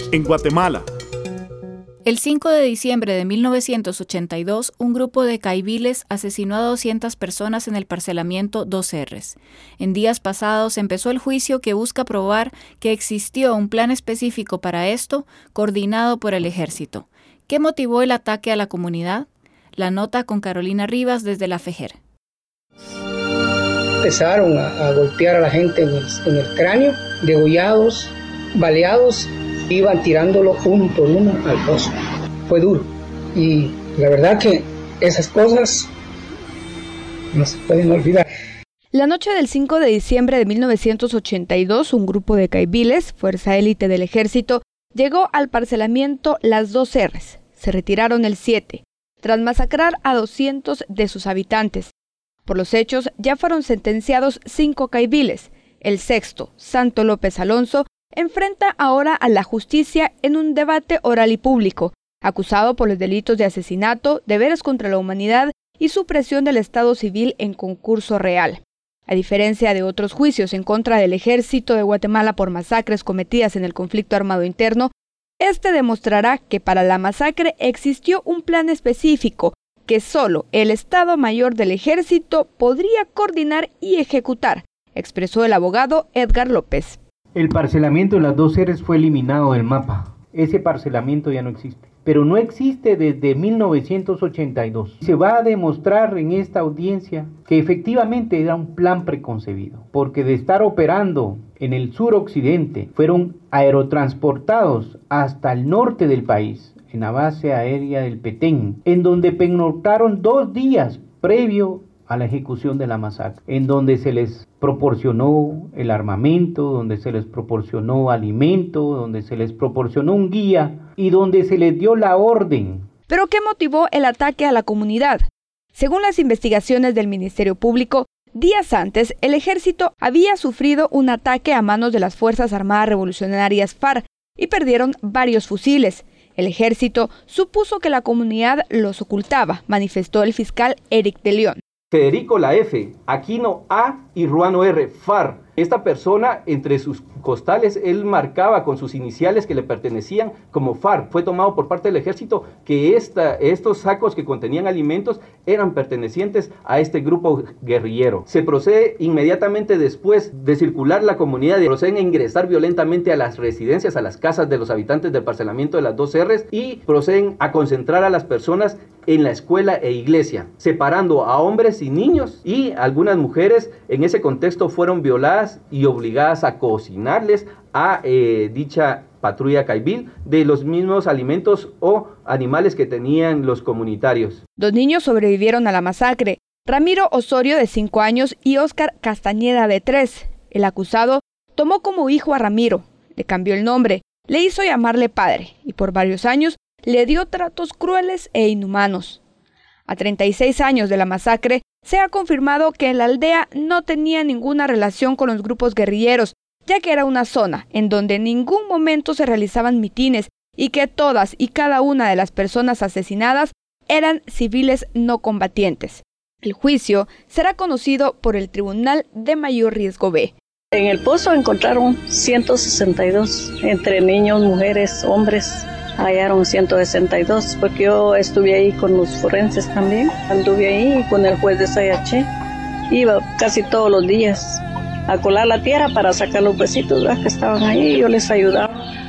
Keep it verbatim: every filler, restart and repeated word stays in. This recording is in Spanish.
en Guatemala. El cinco de diciembre de mil novecientos ochenta y dos, un grupo de caibiles asesinó a doscientas personas en el parcelamiento Dos R's. En días pasados empezó el juicio que busca probar que existió un plan específico para esto, coordinado por el ejército. ¿Qué motivó el ataque a la comunidad? La nota con Carolina Rivas desde la FEJER. Empezaron a, a golpear a la gente en el, en el cráneo, degollados, baleados. Iban tirándolo uno por uno al pozo. Fue duro. Y la verdad que esas cosas no se pueden olvidar. La noche del cinco de diciembre de mil novecientos ochenta y dos, un grupo de caibiles, fuerza élite del ejército, llegó al parcelamiento Las Dos R's. Se retiraron el siete, tras masacrar a doscientos de sus habitantes. Por los hechos ya fueron sentenciados cinco caibiles. El sexto, Santo López Alonso, enfrenta ahora a la justicia en un debate oral y público, acusado por los delitos de asesinato, deberes contra la humanidad y supresión del Estado civil en concurso real. A diferencia de otros juicios en contra del ejército de Guatemala por masacres cometidas en el conflicto armado interno, este demostrará que para la masacre existió un plan específico que solo el Estado Mayor del Ejército podría coordinar y ejecutar, expresó el abogado Edgar López. El parcelamiento de Las Dos R's fue eliminado del mapa. Ese parcelamiento ya no existe. Pero no existe desde mil novecientos ochenta y dos. Se va a demostrar en esta audiencia que efectivamente era un plan preconcebido. Porque de estar operando en el suroccidente, fueron aerotransportados hasta el norte del país, en la base aérea del Petén, en donde pernoctaron dos días previo a la ejecución de la masacre, en donde se les proporcionó el armamento, donde se les proporcionó alimento, donde se les proporcionó un guía y donde se les dio la orden. ¿Pero qué motivó el ataque a la comunidad? Según las investigaciones del Ministerio Público, días antes el ejército había sufrido un ataque a manos de las Fuerzas Armadas Revolucionarias FARC y perdieron varios fusiles. El ejército supuso que la comunidad los ocultaba, manifestó el fiscal Eric de León. Federico La F, Aquino A y Ruano R, FARC. Esta persona, entre sus costales, él marcaba con sus iniciales que le pertenecían como FARC. Fue tomado por parte del ejército que esta, estos sacos que contenían alimentos eran pertenecientes a este grupo guerrillero. Se procede inmediatamente después de circular la comunidad, y proceden a ingresar violentamente a las residencias, a las casas de los habitantes del parcelamiento de Las Dos R's y proceden a concentrar a las personas en la escuela e iglesia, separando a hombres y niños, y algunas mujeres en ese contexto fueron violadas y obligadas a cocinarles a eh, dicha patrulla caibil de los mismos alimentos o animales que tenían los comunitarios. Dos niños sobrevivieron a la masacre, Ramiro Osorio de cinco años y Óscar Castañeda de tres. El acusado tomó como hijo a Ramiro, le cambió el nombre, le hizo llamarle padre y por varios años le dio tratos crueles e inhumanos. A treinta y seis años de la masacre, se ha confirmado que la aldea no tenía ninguna relación con los grupos guerrilleros, ya que era una zona en donde en ningún momento se realizaban mitines y que todas y cada una de las personas asesinadas eran civiles no combatientes. El juicio será conocido por el Tribunal de Mayor Riesgo B. En el pozo encontraron ciento sesenta y dos, entre niños, mujeres, hombres. Hallaron ciento sesenta y dos, porque yo estuve ahí con los forenses también. Anduve ahí con el juez de Sayaché. Iba casi todos los días a colar la tierra para sacar los huesitos, ¿verdad?, que estaban ahí, y yo les ayudaba.